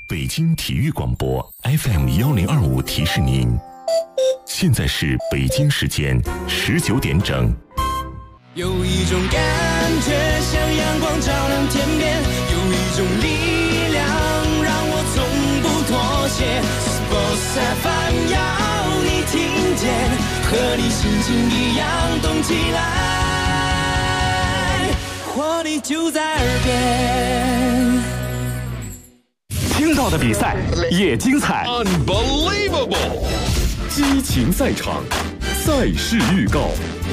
北京体育广播 FM1025提示您，现在是北京时间19点整。 有一种感觉像阳光照亮天边，有一种力量让我从不妥协。Sports FM 要你听见，和你心情一样动起来，活力就在耳边。 听到的比赛也精彩 Unbelievable 激情赛场，赛事预告。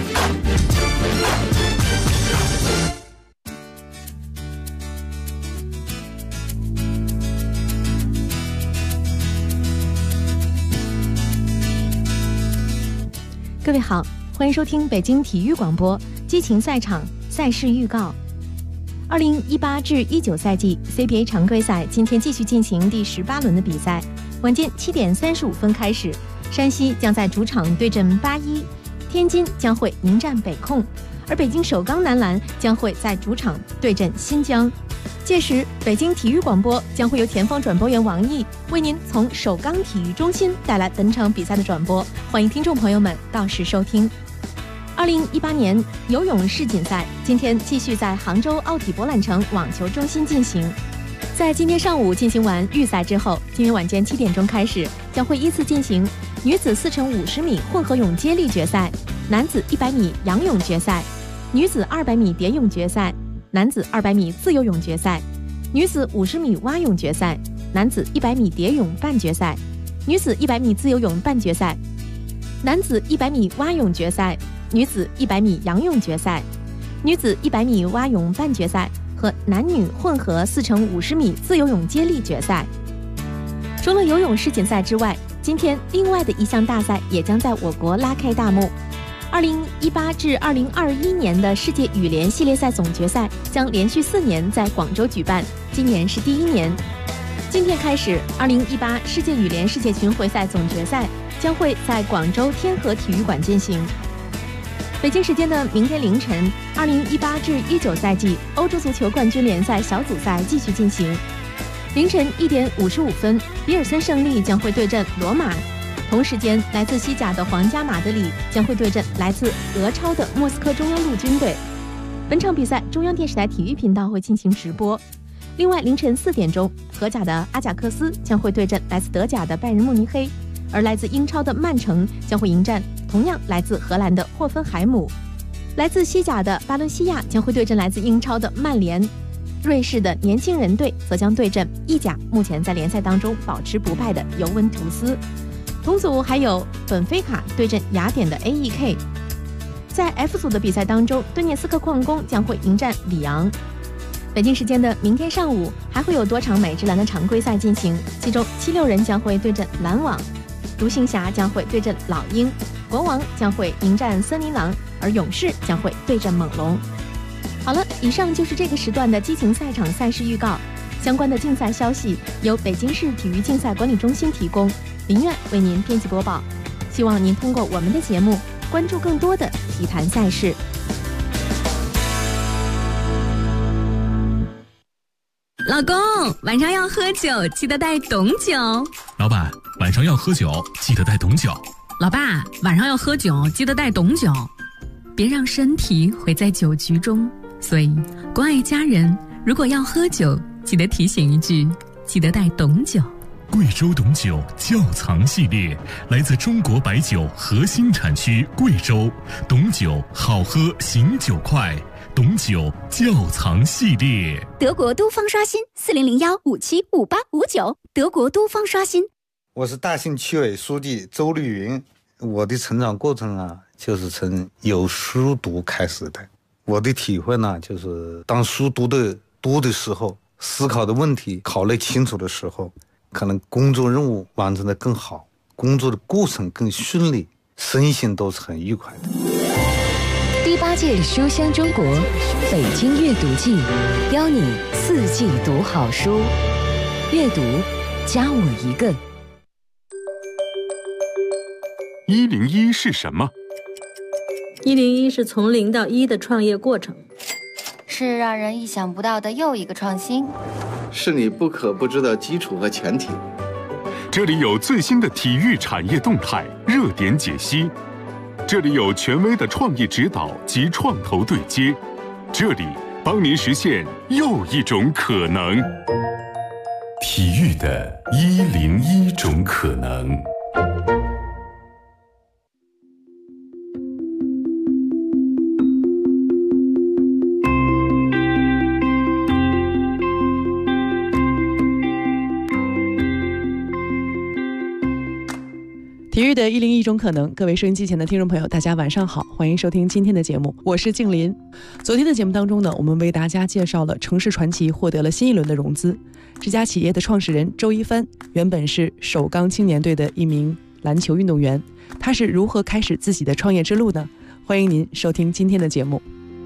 各位好，欢迎收听北京体育广播激情赛场赛事预告。2018至19赛季 CBA 常规赛今天继续进行第18轮的比赛，晚间7点35分开始，山西将在主场对阵81，天津将会迎战北控，而北京首钢男篮将会在主场对阵新疆。届时，北京体育广播将会由前方转播员王毅为您从首钢体育中心带来本场比赛的转播，欢迎听众朋友们到时收听。2018年游泳世锦赛今天继续在杭州奥体博览城网球中心进行。在今天上午进行完预赛之后，今天晚间7点钟开始，将会依次进行女子4×50米混合泳接力决赛、男子100米仰泳决赛、女子200米蝶泳决赛、男子200米自由泳决赛、女子50米蛙泳决赛、男子100米蝶泳半决赛、女子100米自由泳半决赛、男子100米蛙泳决赛、女子100米仰泳决赛、女子100米蛙泳半决赛和男女混合4×50米自由泳接力决赛。除了游泳世锦赛之外，今天另外的一项大赛也将在我国拉开大幕。2018至2021年的世界羽联系列赛总决赛将连续4年在广州举办，今年是第1年。今天开始，2018世界羽联世界巡回赛总决赛将会在广州天河体育馆进行。北京时间的明天凌晨，2018至19赛季欧洲足球冠军联赛小组赛继续进行。凌晨1点55分，比尔森胜利将会对阵罗马。同时间，来自西甲的皇家马德里将会对阵来自俄超的莫斯科中央陆军队。本场比赛中央电视台体育频道会进行直播。另外，凌晨4点钟，荷甲的阿贾克斯将会对阵来自德甲的拜仁慕尼黑，而来自英超的曼城将会迎战同样来自荷兰的霍芬海姆。来自西甲的巴伦西亚将会对阵来自英超的曼联。瑞士的年轻人队则将对阵意甲目前在联赛当中保持不败的尤文图斯。同组还有本菲卡对阵雅典的 AEK。 在 F 组的比赛当中，顿涅斯克矿工将会迎战里昂。北京时间的明天上午还会有多场美职篮的常规赛进行，其中76人将会对阵篮网，独行侠将会对阵老鹰，国王将会迎战森林狼，而勇士将会对阵猛龙。好了，以上就是这个时段的激情赛场赛事预告。相关的竞赛消息由北京市体育竞赛管理中心提供，林苑为您编辑播报。希望您通过我们的节目关注更多的体坛赛事。 老公，晚上要喝酒，记得带董酒。 老板，晚上要喝酒，记得带董酒。 老爸，晚上要喝酒，记得带董酒。别让身体毁在酒局中，所以关爱家人，如果要喝酒，记得提醒一句，记得带董酒。 贵州董酒窖藏系列，来自中国白酒核心产区贵州，董酒好喝醒酒快，董酒窖藏系列。 德国都方刷新4001575859，德国都方刷新。 我是大兴区委书记周绿云。我的成长过程啊，就是从有书读开始的。我的体会呢，就是当书读的多的时候，思考的问题考虑清楚的时候，可能工作任务完成的更好，工作的过程更顺利，身心都是很愉快的。 第8届书香中国北京阅读季，邀你4季读好书，阅读加我一个。 101是什么 ？101是从0到1的创业过程， 是让人意想不到的又一个创新。 是你不可不知的基础和前提。 这里有最新的体育产业动态、热点解析，这里有权威的创业指导及创投对接，这里帮您实现又一种可能。 体育的101种可能。 体育的101种可能，各位收音机前的听众朋友，大家晚上好，欢迎收听今天的节目，我是静林。昨天的节目当中呢，我们为大家介绍了城市传奇获得了新一轮的融资。这家企业的创始人周一帆原本是首钢青年队的一名篮球运动员，他是如何开始自己的创业之路呢？欢迎您收听今天的节目。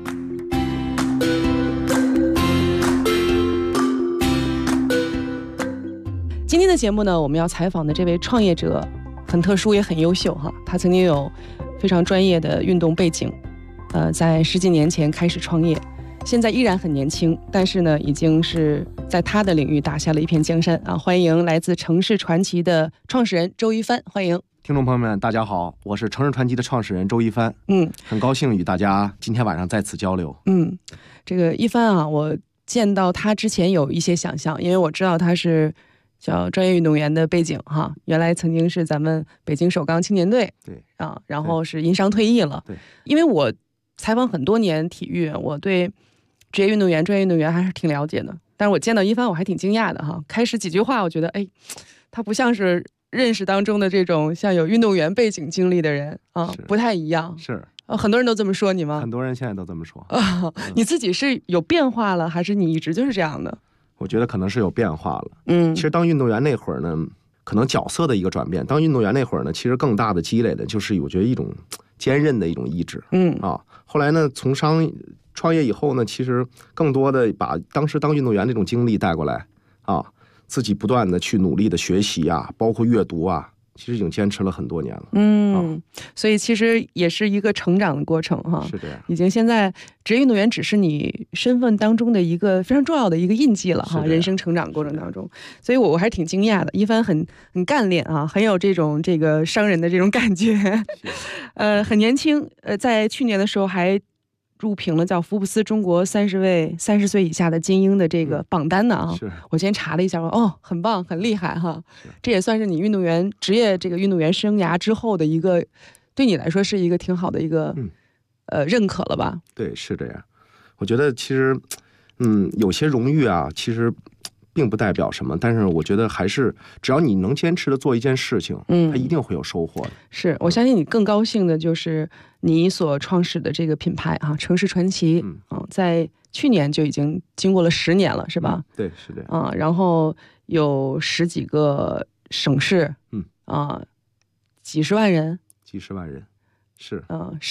今天的节目呢，我们要采访的这位创业者很特殊也很优秀哈，他曾经有非常专业的运动背景，在10几年前开始创业，现在依然很年轻，但是呢，已经是在他的领域打下了一片江山啊！欢迎来自城市传奇的创始人周一帆，欢迎听众朋友们，大家好，我是城市传奇的创始人周一帆，很高兴与大家今天晚上在此交流。 这个一帆啊，我见到他之前有一些想象，因为我知道他是叫专业运动员的背景哈，原来曾经是咱们北京首钢青年队， 对啊，然后是因伤退役了， 对。 因为我采访很多年体育，我对职业运动员、专业运动员还是挺了解的，但是我见到一帆我还挺惊讶的哈。开始几句话，我觉得哎，他不像是认识当中的这种像有运动员背景经历的人啊，不太一样。 是。 很多人都这么说你吗？ 很多人现在都这么说。 你自己是有变化了，还是你一直就是这样的？ 我觉得可能是有变化了。其实当运动员那会儿呢，可能角色的一个转变。当运动员那会儿呢，其实更大的积累的就是我觉得一种坚韧的一种意志。后来呢，从创业以后呢，其实更多的把当时当运动员那种经历带过来啊，自己不断的去努力的学习啊，包括阅读啊。其实已经坚持了很多年了， 所以其实也是一个成长的过程哈。 是这样， 已经现在职业运动员只是你身份当中的一个非常重要的一个印记了哈，人生成长过程当中。所以我还是挺惊讶的，一帆很干练啊，很有这个商人的这种感觉，很年轻，在去年的时候还入评了叫福布斯中国30位30岁以下的精英的这个榜单呢啊！我今天查了一下，很棒，很厉害哈！这也算是你运动员职业这个运动员生涯之后的一个，对你来说是一个挺好的一个认可了吧？ 对，是这样。我觉得其实有些荣誉啊，其实并不代表什么，但是我觉得还是只要你能坚持的做一件事情，它一定会有收获的。 是，我相信你更高兴的就是你所创始的这个品牌啊，城市传奇，在去年就已经经过了10年了，是吧？ 对，是这样。 然后有10几个省市，几十万人，是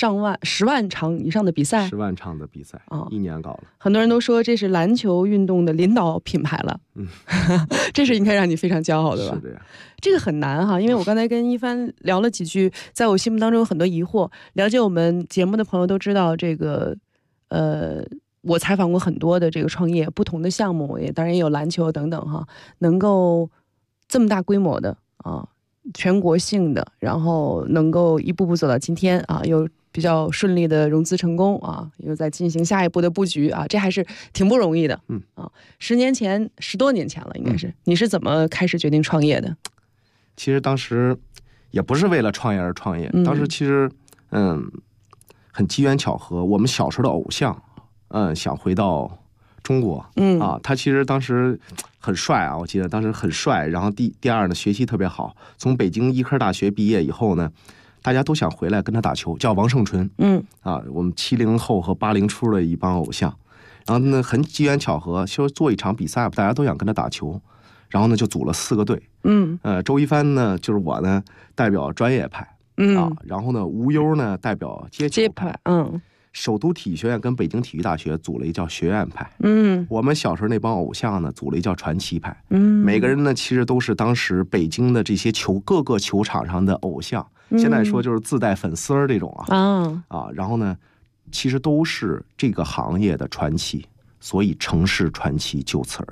10万场以上的比赛，10 万场的比赛一年搞了。 很多人都说这是篮球运动的领导品牌了，这是应该让你非常骄傲的吧？ 是这样。 这个很难哈，因为我刚才跟一帆聊了几句，在我心目当中有很多疑惑。了解我们节目的朋友都知道，这个我采访过很多的这个创业不同的项目，也当然也有篮球等等哈，能够这么大规模的全国性的，然后能够一步步走到今天啊，又比较顺利的融资成功啊，又在进行下一步的布局啊，这还是挺不容易的。10多年前了，应该是。你是怎么开始决定创业的？ 其实当时也不是为了创业而创业，当时其实很机缘巧合，我们小时候的偶像想回到中国，他其实当时很帅啊，我记得当时很帅，然后第二呢，学习特别好，从北京医科大学毕业以后呢，大家都想回来跟他打球，叫王胜纯，我们70后和80初的一帮偶像，然后呢，很机缘巧合，就做一场比赛，大家都想跟他打球，然后呢就组了4个队，周一帆呢就是我呢代表专业派，然后呢吴优呢代表街派，首都体育学院跟北京体育大学组了一叫学院派，我们小时候那帮偶像呢组了一叫传奇派，每个人呢其实都是当时北京的这些各个球场上的偶像，现在说就是自带粉丝这种然后呢其实都是这个行业的传奇，所以城市传奇就此而来。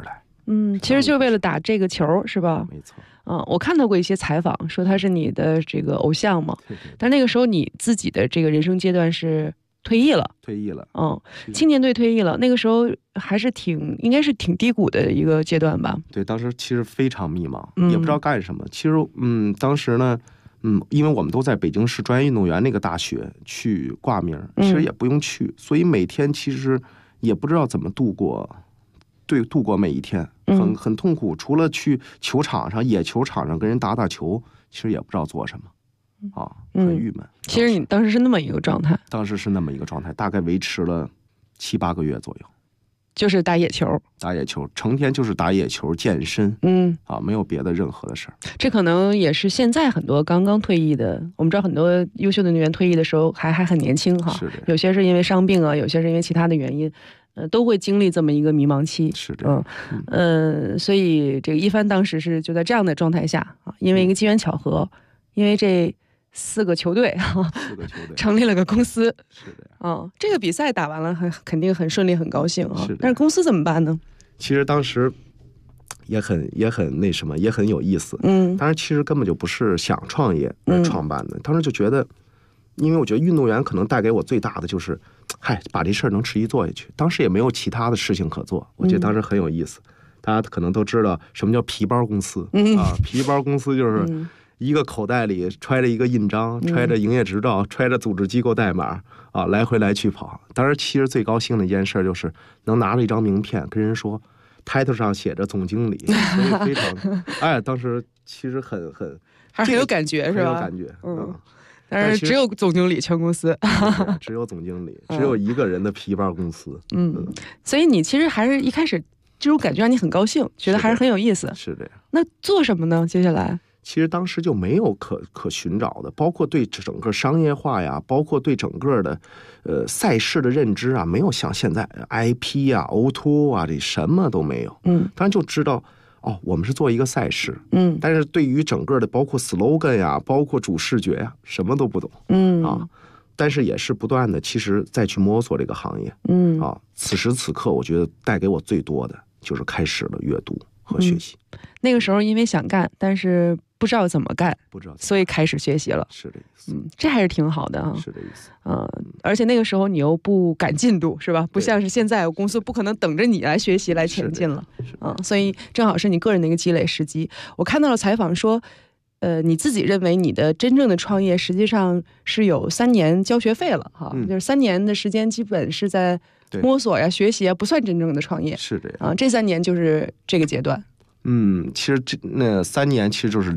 其实就是为了打这个球，是吧？ 没错。 我看到过一些采访，说他是你的这个偶像嘛。 对。 但那个时候你自己的这个人生阶段是退役了。青年队退役了，那个时候还是应该是挺低谷的一个阶段吧？ 对，当时其实非常迷茫，也不知道干什么。其实，当时呢，因为我们都在北京市专业运动员那个大学去挂名，其实也不用去，所以每天其实也不知道怎么度过每一天，很痛苦。除了去球场上、野球场上跟人打球，其实也不知道做什么，很郁闷。 其实你当时是那么一个状态， 大概维持了7、8个月左右， 就是打野球， 成天就是打野球、健身，没有别的任何的事儿。 这可能也是现在很多刚刚退役的，我们知道很多优秀的运动员退役的时候还很年轻哈， 是的， 有些是因为伤病啊，有些是因为其他的原因。都会经历这么一个迷茫期， 是的， 所以这个一帆当时是就在这样的状态下啊，因为一个机缘巧合，因为这4个球队成立了个公司， 是的， 这个比赛打完了，肯定很顺利，很高兴啊。但是公司怎么办呢？ 其实当时也很那什么，也很有意思，当然其实根本就不是想创业而创办的，当时就觉得，因为我觉得运动员可能带给我最大的就是。把这事儿能持续做下去。当时也没有其他的事情可做，我觉得当时很有意思。大家可能都知道什么叫皮包公司皮包公司就是一个口袋里揣着一个印章，揣着营业执照，揣着组织机构代码来回来去跑。当时其实最高兴的一件事就是能拿着一张名片跟人说，title上写着总经理，所以非常当时其实还是很有感觉，是吧？ 很有感觉， 但是只有总经理全公司， 只有总经理，只有一个人的皮包公司。 所以你其实还是一开始这种感觉让你很高兴，觉得还是很有意思。 是的呀。 那做什么呢？接下来其实当时就没有可寻找的，包括对整个商业化呀，包括对整个的赛事的认知啊，没有像现在 IP 啊、O2O 啊这什么都没有。当然就知道。我们是做一个赛事，但是对于整个的包括 slogan 呀，包括主视觉呀，什么都不懂，但是也是不断的，其实再去摸索这个行业，此时此刻，我觉得带给我最多的就是开始了阅读和学习。 那个时候因为想干，但是不知道怎么干，所以开始学习了。 是这意思。 这还是挺好的啊。 是这意思。 而且那个时候你又不赶进度，是吧？不像是现在，我公司不可能等着你来学习来前进了。所以正好是你个人的一个积累时机。我看到了采访说，你自己认为你的真正的创业实际上是有3年交学费了哈，就是3年的时间基本是在摸索呀、学习啊，不算真正的创业。 是这样。 这3年就是这个阶段。 其实那3年其实就是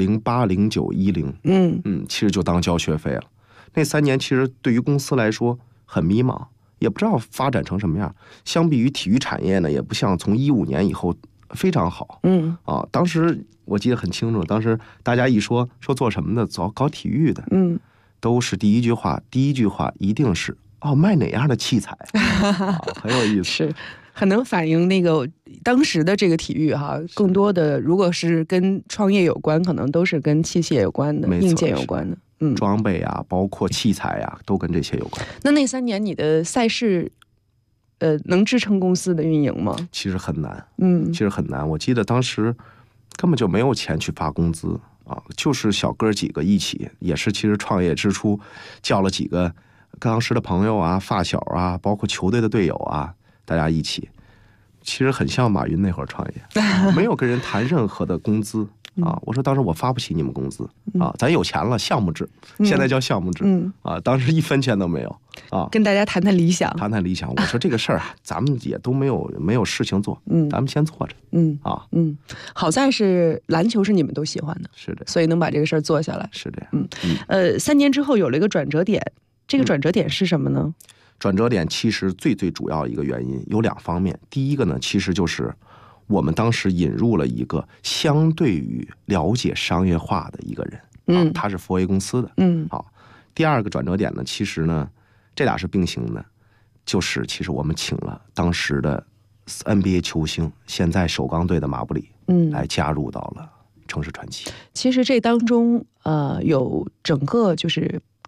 08、09、10，其实就当交学费了。那3年其实对于公司来说很迷茫，也不知道发展成什么样。相比于体育产业呢，也不像从15年以后非常好。当时我记得很清楚，当时大家一说做什么的，搞体育的，都是第一句话一定是卖哪样的器材，很有意思。 是。很能反映那个当时的这个体育哈，更多的如果是跟创业有关，可能都是跟器械有关的、硬件有关的， 装备啊，包括器材啊，都跟这些有关。 那3年你的赛事，能支撑公司的运营吗？ 其实很难，其实很难。我记得当时根本就没有钱去发工资就是小哥几个一起，也是其实创业之初叫了几个当时的朋友啊、发小啊，包括球队的队友啊。大家一起，其实很像马云那会儿创业，没有跟人谈任何的工资我说当时我发不起你们工资咱有钱了，项目制，现在叫项目制当时1分钱都没有跟大家谈谈理想， 我说这个事儿咱们也都没有事情做，咱们先做着， 好在是篮球是你们都喜欢的， 是的， 所以能把这个事儿做下来， 是这样。 3年之后有了一个转折点，这个转折点是什么呢？ 转折点其实最主要一个原因有2方面，第一个呢，其实就是我们当时引入了一个相对于了解商业化的一个人，他是佛威公司的，第二个转折点呢，其实呢，这俩是并行的，就是其实我们请了当时的 NBA 球星，现在首钢队的马布里，来加入到了城市传奇。 其实这当中有整个就是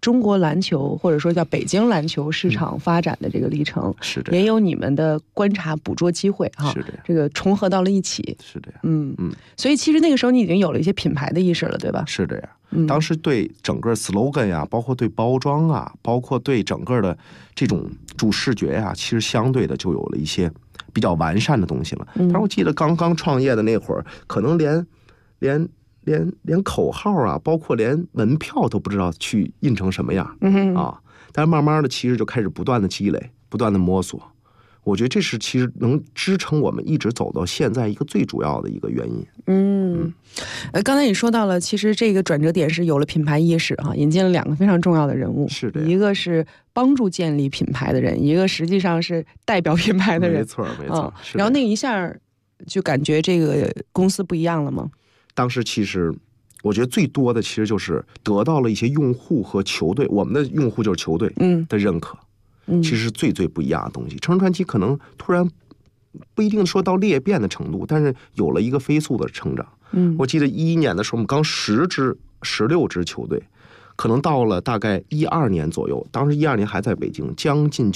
中国篮球或者说叫北京篮球市场发展的这个历程， 是的， 也有你们的观察捕捉机会哈， 是的， 这个重合到了一起， 是的呀， 所以其实那个时候你已经有了一些品牌的意识了，对吧？ 是的呀，当时对整个 slogan 呀，包括对包装啊，包括对整个的这种主视觉呀，其实相对的就有了一些比较完善的东西了。但是我记得刚刚创业的那会儿，可能连口号啊，包括连门票都不知道去印成什么样啊。但是慢慢的，其实就开始不断的积累，不断的摸索。我觉得这是其实能支撑我们一直走到现在一个最主要的一个原因。 刚才你说到了，其实这个转折点是有了品牌意识啊，引进了2个非常重要的人物， 是的， 一个是帮助建立品牌的人，一个实际上是代表品牌的人， 没错没错。 然后那一下就感觉这个公司不一样了吗？ 当时其实我觉得最多的其实就是得到了一些用户和球队，我们的用户就是球队的认可。其实是最不一样的东西。乘传奇可能突然不一定说到裂变的程度，但是有了一个飞速的成长。我记得2011年的时候，我们刚16支球队，可能到了大概2012年左右，当时2012年还在北京，将近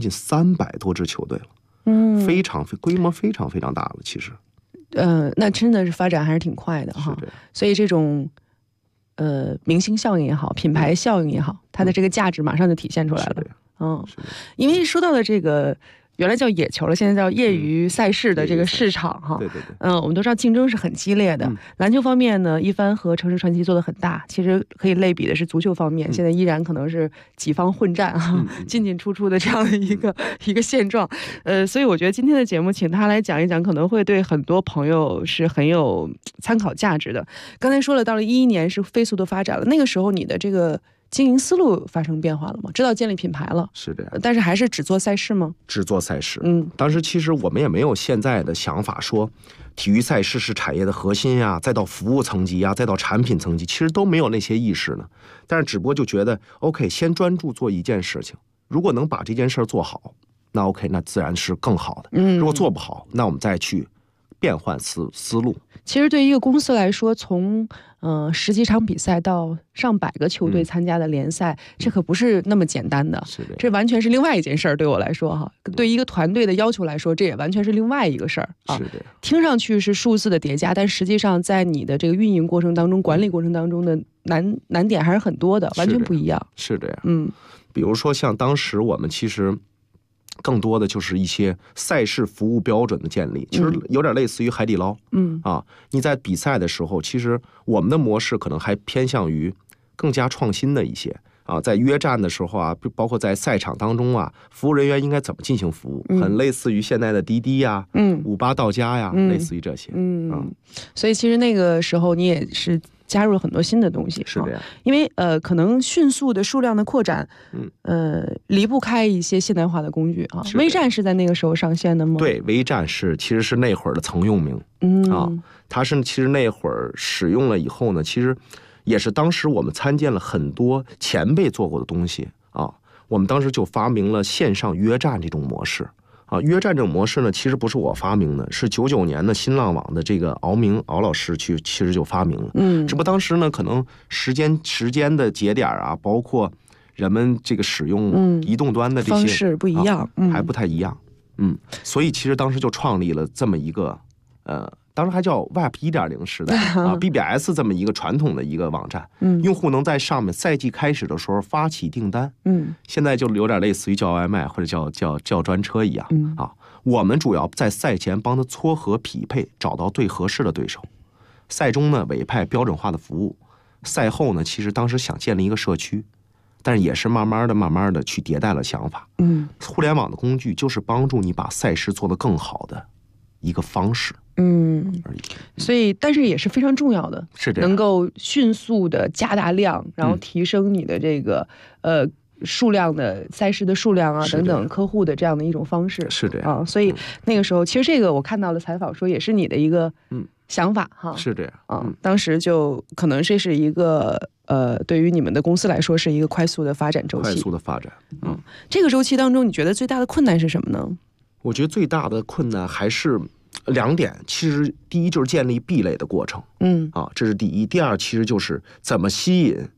300多支球队了。非常规模非常非常大了。其实， 那真的是发展还是挺快的哈。所以这种明星效应也好，品牌效应也好，它的这个价值马上就体现出来了。因为说到的这个原来叫野球了，现在叫业余赛事的这个市场哈， 对， 我们都知道竞争是很激烈的。篮球方面呢，一帆和城市传奇做得很大，其实可以类比的是足球方面，现在依然可能是几方混战哈，进出出的这样的一个现状。所以我觉得今天的节目请他来讲一讲，可能会对很多朋友是很有参考价值的。刚才说了，到了2011年是飞速的发展了，那个时候你的这个经营思路发生变化了吗？知道建立品牌了， 是的呀， 但是还是只做赛事吗？ 只做赛事。当时其实我们也没有现在的想法说体育赛事是产业的核心呀，再到服务层级呀，再到产品层级，其实都没有那些意识呢。但是只不过就觉得 OK， 先专注做一件事情，如果能把这件事做好，那 OK， 那自然是更好的。如果做不好，那我们再去变换思路。 其实对于一个公司来说，从10几场比赛到上百个球队参加的联赛，这可不是那么简单的。这完全是另外一件事儿。对我来说哈，对一个团队的要求来说，这也完全是另外一个事儿啊。听上去是数字的叠加，但实际上在你的这个运营过程当中、管理过程当中的难点还是很多的，完全不一样。 是的呀，比如说像当时我们其实更多的就是一些赛事服务标准的建立，其实有点类似于海底捞。你在比赛的时候，其实我们的模式可能还偏向于更加创新的一些啊，在约战的时候啊，包括在赛场当中啊，服务人员应该怎么进行服务，很类似于现在的滴滴呀、58到家呀，类似于这些。 所以其实那个时候你也是加入了很多新的东西。 是的呀， 因为可能迅速的数量的扩展，离不开一些现代化的工具啊。微站是在那个时候上线的吗？ 对，微站其实是那会儿的曾用名。它是其实那会儿使用了以后呢，其实也是当时我们参见了很多前辈做过的东西啊。我们当时就发明了线上约战这种模式。约战这种模式呢，其实不是我发明的，是99年的新浪网的这个敖老师其实就发明了。只不过当时呢，可能时间的节点啊，包括人们这个使用移动端的这些方式不一样， 还不太一样。所以其实当时就创立了这么一个当时还叫 Web 1.0 时代啊，BBS 这么一个传统的一个网站，用户能在上面赛季开始的时候发起订单，现在就有点类似于叫外卖或者叫专车一样啊。我们主要在赛前帮他撮合匹配，找到最合适的对手。赛中呢委派标准化的服务，赛后呢其实当时想建立一个社区，但是也是慢慢的去迭代了想法。互联网的工具就是帮助你把赛事做得更好的一个方式。 所以但是也是非常重要的， 是这样， 能够迅速的加大量，然后提升你的这个数量的赛事的数量啊等等客户的这样的一种方式。 是这样啊，所以那个时候其实这个我看到了采访说也是你的一个想法哈。 是这样当时就可能这是一个对于你们的公司来说是一个快速的发展周期。 快速的发展。 这个周期当中你觉得最大的困难是什么呢？ 我觉得最大的困难还是2点，其实第一就是建立壁垒的过程，这是第一。第二，其实就是怎么吸引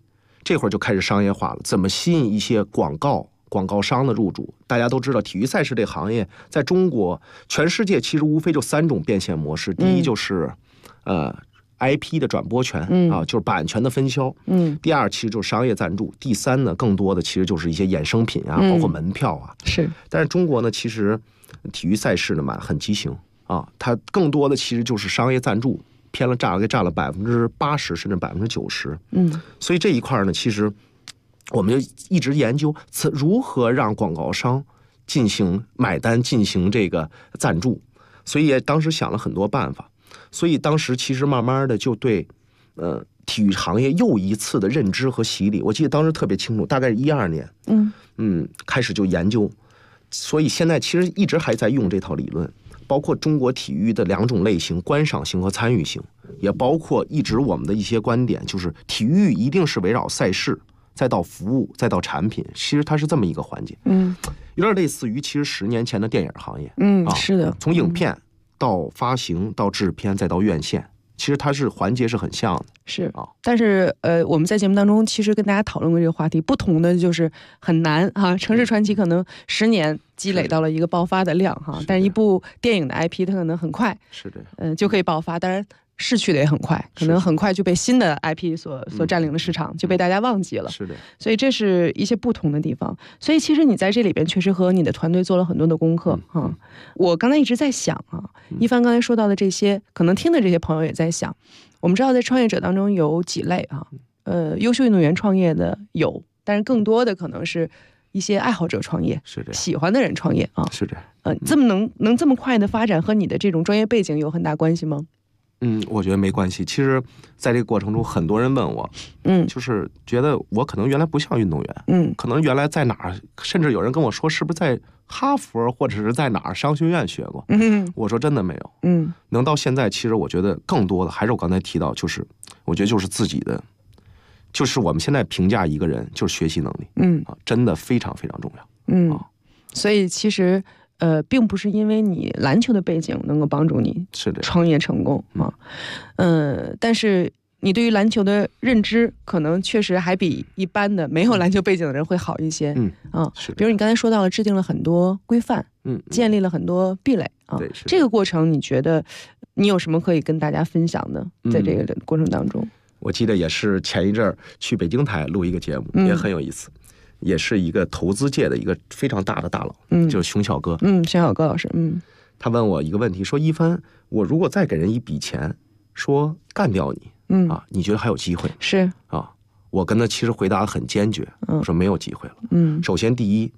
这会儿就开始商业化了，怎么吸引一些广告商的入主？大家都知道，体育赛事这行业在中国、全世界其实无非就3种变现模式。第一就是IP 的转播权啊，就是版权的分销。第二其实就是商业赞助。第三呢，更多的其实就是一些衍生品啊，包括门票啊。 是。 但是中国呢，其实体育赛事呢嘛很畸形啊，它更多的其实就是商业赞助。偏了占了80%甚至90%，所以这一块呢，其实我们就一直研究如何让广告商进行买单，进行这个赞助，所以也当时想了很多办法，所以当时其实慢慢的就对体育行业又一次的认知和洗礼。我记得当时特别清楚，大概是12年，开始就研究，所以现在其实一直还在用这套理论。包括中国体育的2种类型，观赏性和参与性，也包括一直我们的一些观点，就是体育一定是围绕赛事，再到服务，再到产品，其实它是这么一个环节。有点类似于其实10年前的电影行业。 是的， 从影片到发行到制片再到院线，其实它是环节是很像的。 是啊，但是我们在节目当中其实跟大家讨论过这个话题，不同的就是很难啊。城市传奇可能10年积累到了一个爆发的量哈，但是一部电影的 IP 它可能很快是的， 就可以爆发，当然逝去的也很快，可能很快就被新的 IP 所占领了市场，就被大家忘记了。 是的， 所以这是一些不同的地方。所以其实你在这里边确实和你的团队做了很多的功课啊。我刚才一直在想啊，一帆刚才说到的这些，可能听的这些朋友也在想，我们知道在创业者当中有几类啊，优秀运动员创业的有，但是更多的可能是一些爱好者创业， 是的， 喜欢的人创业啊， 是的。 这么能这么快的发展，和你的这种专业背景有很大关系吗？ 我觉得没关系。其实在这个过程中，很多人问我，就是觉得我可能原来不像运动员，可能原来在哪儿，甚至有人跟我说是不是在哈佛或者是在哪儿商学院学过，我说真的没有，能到现在，其实我觉得更多的还是我刚才提到，就是我觉得就是自己的，就是我们现在评价一个人就是学习能力，真的非常非常重要， 所以其实并不是因为你篮球的背景能够帮助你创业成功啊，但是你对于篮球的认知可能确实还比一般的没有篮球背景的人会好一些，比如你刚才说到了制定了很多规范，建立了很多壁垒啊，这个过程你觉得你有什么可以跟大家分享的？在这个过程当中， 我记得也是前一阵儿去北京台录一个节目，也很有意思。也是一个投资界的一个非常大的大佬，就是熊小哥， 熊小哥老师， 他问我一个问题，说一帆，我如果再给人一笔钱，说干掉你，你觉得还有机会？ 是啊，我跟他其实回答很坚决，我说没有机会了。首先第一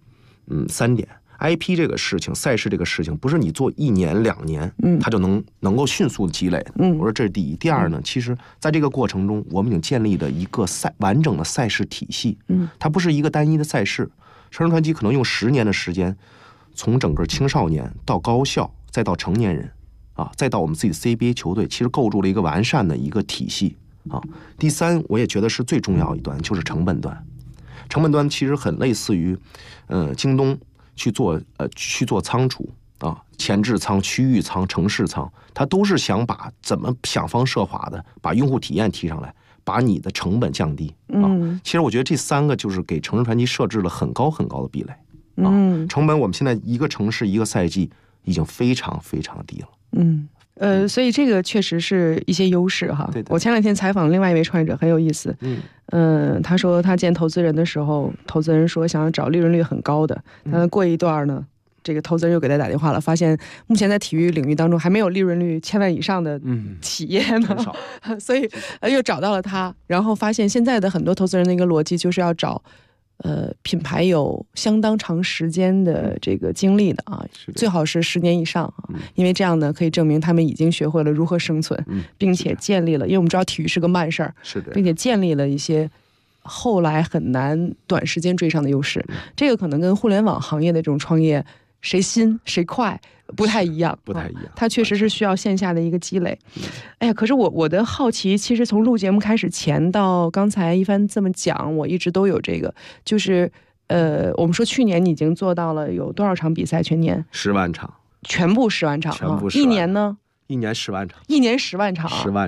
，3点。IP 这个事情，赛事这个事情，不是你做1年2年，它就能够迅速的积累。我说这是第一。第二呢，其实在这个过程中，我们已经建立了一个完整的赛事体系。它不是一个单一的赛事。城市传奇可能用10年的时间，从整个青少年到高校，再到成年人，再到我们自己的 CBA 球队，其实构筑了一个完善的一个体系。第三，我也觉得是最重要一端，就是成本端。成本端其实很类似于，京东。去做仓储前置仓、区域仓、城市仓，它都是想把怎么想方设法的把用户体验提上来，把你的成本降低其实我觉得这3个就是给城市传奇设置了很高很高的壁垒成本我们现在一个城市一个赛季已经非常非常低了。 所以这个确实是一些优势哈。我前2天采访另外一位创业者很有意思，他说他见投资人的时候，投资人说想要找利润率很高的，但过一段呢，这个投资人又给他打电话了，发现目前在体育领域当中还没有利润率1000万以上的企业呢，所以又找到了他，然后发现现在的很多投资人的一个逻辑就是要找品牌有相当长时间的这个经历的啊，最好是10年以上啊，因为这样呢可以证明他们已经学会了如何生存，并且建立了，因为我们知道体育是个慢事儿，并且建立了一些后来很难短时间追上的优势。这个可能跟互联网行业的这种创业谁新谁快不太一样，它确实是需要线下的一个积累。哎呀，可是我的好奇，其实从录节目开始前到刚才一帆这么讲，我一直都有这个，就是我们说去年你已经做到了有多少场比赛？全年 10万场， 全部10万场， 全部10万一年呢？ 一年10万场， 一年10万场， 10万场。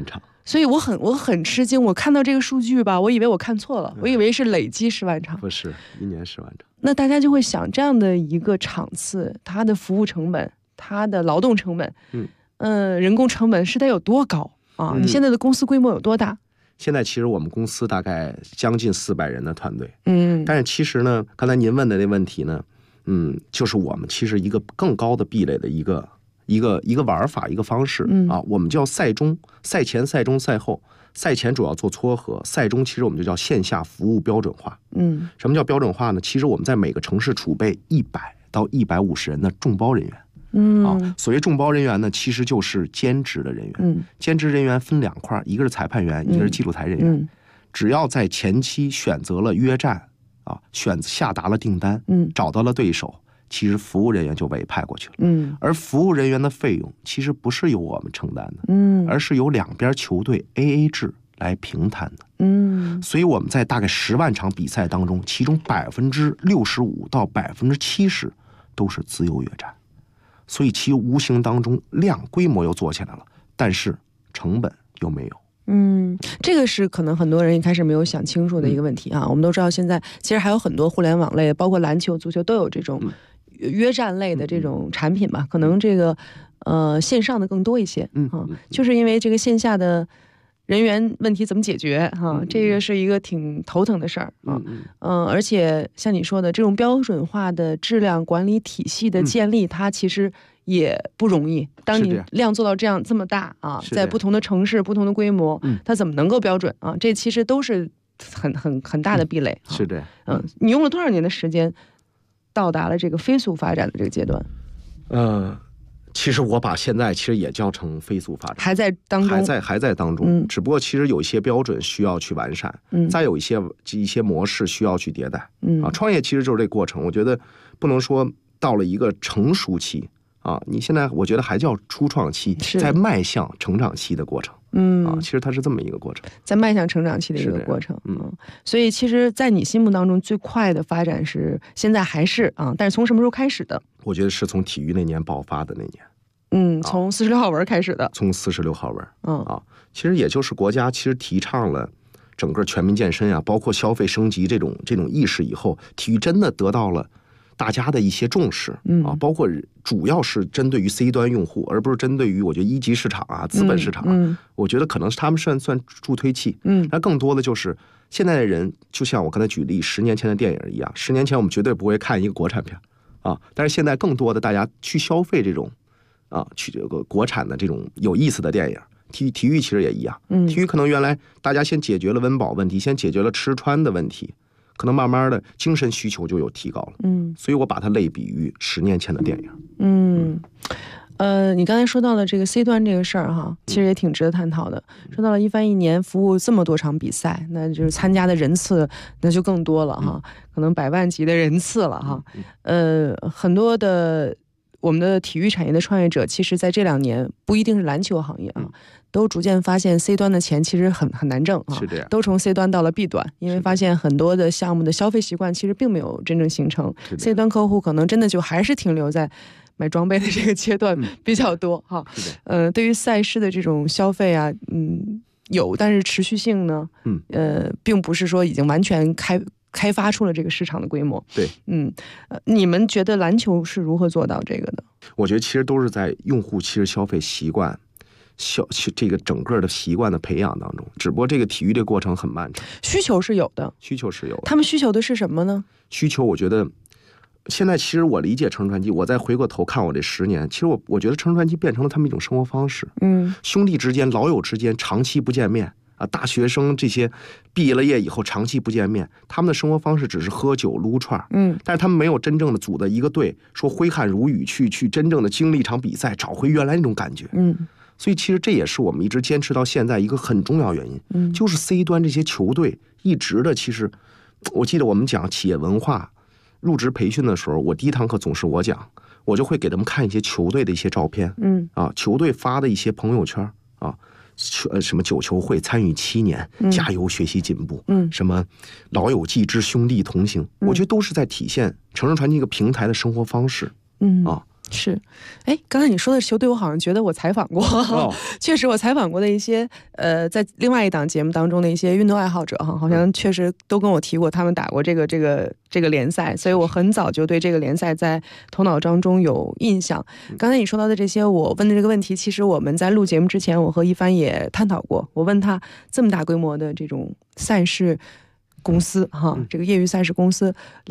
所以我很吃惊，我看到这个数据吧，我以为我看错了，我以为是累积10万场， 不是1年10万场。 那大家就会想，这样的一个场次，它的服务成本、它的劳动成本，人工成本是得有多高啊？你现在的公司规模有多大？ 现在其实我们公司大概将近400人的团队，但是其实呢，刚才您问的那问题呢，就是我们其实一个更高的壁垒的一个玩法，一个方式啊，我们叫赛中、赛前、赛中、赛后。赛前主要做撮合，赛中其实我们就叫线下服务标准化。什么叫标准化呢？其实我们在每个城市储备100到150人的众包人员。所谓众包人员呢，其实就是兼职的人员。兼职人员分2块，一个是裁判员，一个是记录台人员。只要在前期选择了约战啊，下达了订单，找到了对手，其实服务人员就委派过去了。而服务人员的费用其实不是由我们承担的，而是由两边球队 AA 制来平摊的。所以我们在大概10万场比赛当中，其中65%到70%都是自由约战，所以其无形当中规模又做起来了，但是成本又没有。 这个是可能很多人一开始没有想清楚的一个问题啊。我们都知道现在其实还有很多互联网类，包括篮球、足球都有这种约战类的这种产品吧，可能这个线上的更多一些就是因为这个线下的人员问题怎么解决这个是一个挺头疼的事儿而且像你说的这种标准化的质量管理体系的建立，它其实也不容易。当你量做到这么大啊，在不同的城市、不同的规模，它怎么能够标准啊？这其实都是很大的壁垒。 是的， 你用了多少年的时间到达了这个飞速发展的这个阶段？ 其实我把现在其实也叫成飞速发展， 还在当中， 还在当中。只不过其实有一些标准需要去完善，再有一些模式需要去迭代。创业其实就是这个过程。我觉得不能说到了一个成熟期啊，你现在我觉得还叫初创期，在迈向成长期的过程。其实它是这么一个过程， 在迈向成长期的一个过程。所以其实在你心目当中最快的发展是现在还是但是从什么时候开始的？ 我觉得是从体育那年爆发的那年。 从46号文开始的。 从46号文。其实也就是国家其实提倡了整个全民健身啊，包括消费升级这种意识以后，体育真的得到了大家的一些重视包括主要是针对于 C 端用户，而不是针对于我觉得1级市场啊、资本市场我觉得可能是他们算助推器。那更多的就是现在的人，就像我刚才举例10年前的电影一样，10年前我们绝对不会看一个国产片但是现在更多的大家去消费这种去这个国产的这种有意思的电影。体育其实也一样，体育可能原来大家先解决了温饱问题，先解决了吃穿的问题，可能慢慢的精神需求就有提高了。所以我把它类比于10年前的电影。 你刚才说到了这个 C 端这个事儿其实也挺值得探讨的。说到了一番一年服务这么多场比赛，那就是参加的人次那就更多了可能100万级的人次了很多的我们的体育产业的创业者，其实在这2年不一定是篮球行业都逐渐发现 C 端的钱其实很难挣是这样， 都从 C 端到了 B 端，因为发现很多的项目的消费习惯其实并没有真正形成。C 端客户可能真的就还是停留在买装备的这个阶段比较多对于赛事的这种消费啊，有，但是持续性呢，并不是说已经完全开发出了这个市场的规模。 对， 你们觉得篮球是如何做到这个的？ 我觉得其实都是在用户其实消费习惯这个整个的习惯的培养当中，只不过这个体育的过程很漫长。 需求是有的，他们需求的是什么呢？ 需求我觉得现在其实我理解乘船机，我再回过头看我这10年，其实我觉得乘船机变成了他们一种生活方式。兄弟之间、老友之间长期不见面大学生这些毕业了业以后长期不见面，他们的生活方式只是喝酒撸串但是他们没有真正的组的一个队，说挥汗如雨去真正的经历一场比赛，找回原来那种感觉。所以其实这也是我们一直坚持到现在一个很重要原因，就是 C 端这些球队一直的，其实我记得我们讲企业文化入职培训的时候，我第一堂课总是我讲，我就会给他们看一些球队的一些照片球队发的一些朋友圈什么9球会参与7年，加油学习进步什么老友记之兄弟同行我觉得都是在体现乘人传奇一个平台的生活方式是，哎，刚才你说的球队，我好像觉得我采访过，确实我采访过的一些在另外一档节目当中的一些运动爱好者哈，好像确实都跟我提过他们打过这个联赛，所以我很早就对这个联赛在头脑当中有印象。刚才你说到的这些，我问的这个问题，其实我们在录节目之前，我和一帆也探讨过。我问他这么大规模的这种赛事公司哈，这个业余赛事公司